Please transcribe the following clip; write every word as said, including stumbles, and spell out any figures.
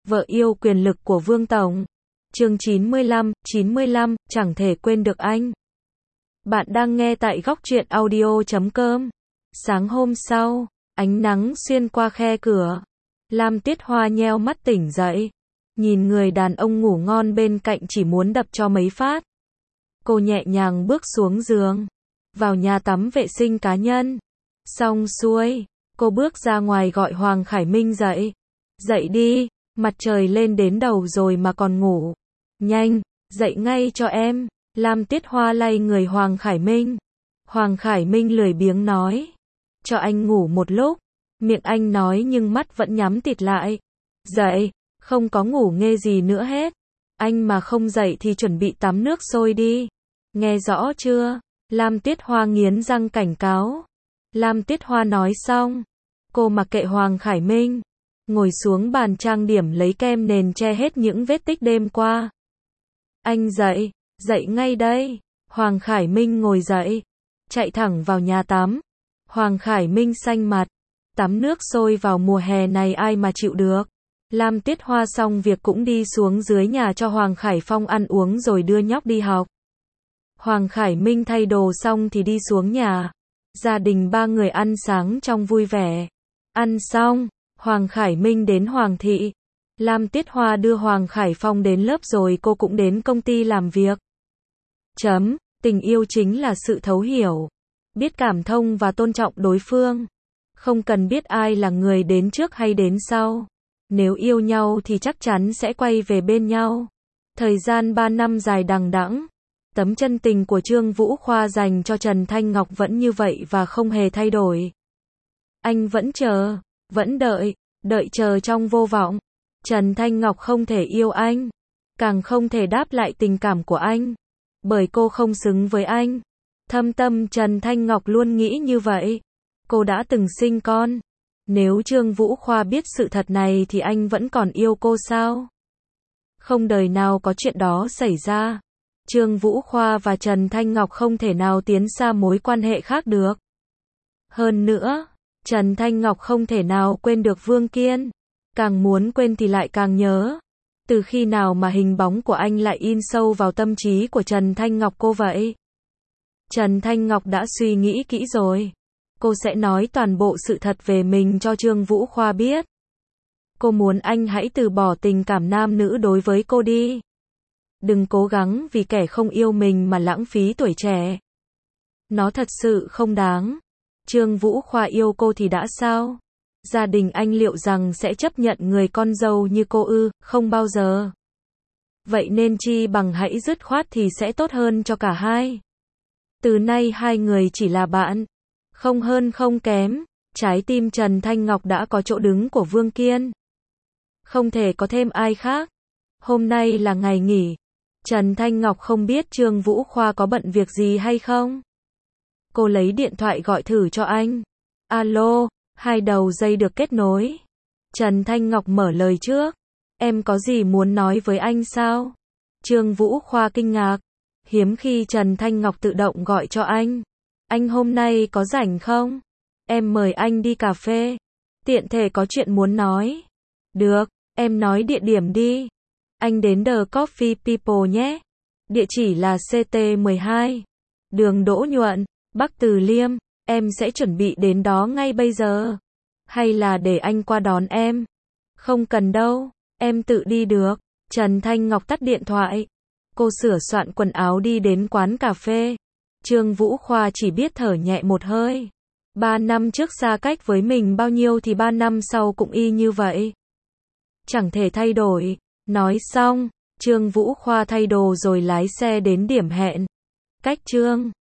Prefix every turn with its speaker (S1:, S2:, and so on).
S1: Vợ yêu quyền lực của Vương Tổng. Chương chín mươi lăm, chín mươi lăm, chẳng thể quên được anh. Bạn đang nghe tại góc truyện audio chấm com. Sáng hôm sau, ánh nắng xuyên qua khe cửa. Lam Tiết Hoa nheo mắt tỉnh dậy. Nhìn người đàn ông ngủ ngon bên cạnh chỉ muốn đập cho mấy phát. Cô nhẹ nhàng bước xuống giường. Vào nhà tắm vệ sinh cá nhân. Xong xuôi, cô bước ra ngoài gọi Hoàng Khải Minh dậy. Dậy đi, mặt trời lên đến đầu rồi mà còn ngủ. Nhanh, dậy ngay cho em. Lam Tiết Hoa lay người Hoàng Khải Minh. Hoàng Khải Minh lười biếng nói. Cho anh ngủ một lúc. Miệng anh nói nhưng mắt vẫn nhắm tịt lại. Dậy, không có ngủ nghê gì nữa hết. Anh mà không dậy thì chuẩn bị tắm nước sôi đi. Nghe rõ chưa? Lam Tiết Hoa nghiến răng cảnh cáo. Lam Tiết Hoa nói xong. Cô mặc kệ Hoàng Khải Minh. Ngồi xuống bàn trang điểm lấy kem nền che hết những vết tích đêm qua. Anh dậy, dậy ngay đây. Hoàng Khải Minh ngồi dậy. Chạy thẳng vào nhà tắm. Hoàng Khải Minh xanh mặt. Tắm nước sôi vào mùa hè này ai mà chịu được. Lam Tiết Hoa xong việc cũng đi xuống dưới nhà cho Hoàng Khải Phong ăn uống rồi đưa nhóc đi học. Hoàng Khải Minh thay đồ xong thì đi xuống nhà. Gia đình ba người ăn sáng trong vui vẻ. Ăn xong, Hoàng Khải Minh đến Hoàng thị. Lam Tiết Hoa đưa Hoàng Khải Phong đến lớp rồi cô cũng đến công ty làm việc. Chấm, tình yêu chính là sự thấu hiểu. Biết cảm thông và tôn trọng đối phương. Không cần biết ai là người đến trước hay đến sau. Nếu yêu nhau thì chắc chắn sẽ quay về bên nhau. Thời gian ba năm dài đằng đẵng. Tấm chân tình của Trương Vũ Khoa dành cho Trần Thanh Ngọc vẫn như vậy và không hề thay đổi. Anh vẫn chờ, vẫn đợi, đợi chờ trong vô vọng. Trần Thanh Ngọc không thể yêu anh, càng không thể đáp lại tình cảm của anh, bởi cô không xứng với anh. Thâm tâm Trần Thanh Ngọc luôn nghĩ như vậy. Cô đã từng sinh con. Nếu Trương Vũ Khoa biết sự thật này thì anh vẫn còn yêu cô sao? Không đời nào có chuyện đó xảy ra. Trương Vũ Khoa và Trần Thanh Ngọc không thể nào tiến xa mối quan hệ khác được. Hơn nữa, Trần Thanh Ngọc không thể nào quên được Vương Kiên. Càng muốn quên thì lại càng nhớ. Từ khi nào mà hình bóng của anh lại in sâu vào tâm trí của Trần Thanh Ngọc cô vậy? Trần Thanh Ngọc đã suy nghĩ kỹ rồi. Cô sẽ nói toàn bộ sự thật về mình cho Trương Vũ Khoa biết. Cô muốn anh hãy từ bỏ tình cảm nam nữ đối với cô đi. Đừng cố gắng vì kẻ không yêu mình mà lãng phí tuổi trẻ. Nó thật sự không đáng. Trương Vũ Khoa yêu cô thì đã sao? Gia đình anh liệu rằng sẽ chấp nhận người con dâu như cô ư? Không bao giờ. Vậy nên chi bằng hãy dứt khoát thì sẽ tốt hơn cho cả hai. Từ nay hai người chỉ là bạn. Không hơn không kém. Trái tim Trần Thanh Ngọc đã có chỗ đứng của Vương Kiên. Không thể có thêm ai khác. Hôm nay là ngày nghỉ. Trần Thanh Ngọc không biết Trương Vũ Khoa có bận việc gì hay không. Cô lấy điện thoại gọi thử cho anh. Alo, hai đầu dây được kết nối. Trần Thanh Ngọc mở lời trước. Em có gì muốn nói với anh sao? Trương Vũ Khoa kinh ngạc. Hiếm khi Trần Thanh Ngọc tự động gọi cho anh. Anh hôm nay có rảnh không? Em mời anh đi cà phê. Tiện thể có chuyện muốn nói. Được, em nói địa điểm đi. Anh đến The Coffee People nhé. Địa chỉ là C T mười hai. Đường Đỗ Nhuận, Bắc Từ Liêm. Em sẽ chuẩn bị đến đó ngay bây giờ. Hay là để anh qua đón em? Không cần đâu, em tự đi được. Trần Thanh Ngọc tắt điện thoại. Cô sửa soạn quần áo đi đến quán cà phê. Trương Vũ Khoa chỉ biết thở nhẹ một hơi. Ba năm trước xa cách với mình bao nhiêu thì ba năm sau cũng y như vậy. Chẳng thể thay đổi. Nói xong, Trương Vũ Khoa thay đồ rồi lái xe đến điểm hẹn. Cách Trương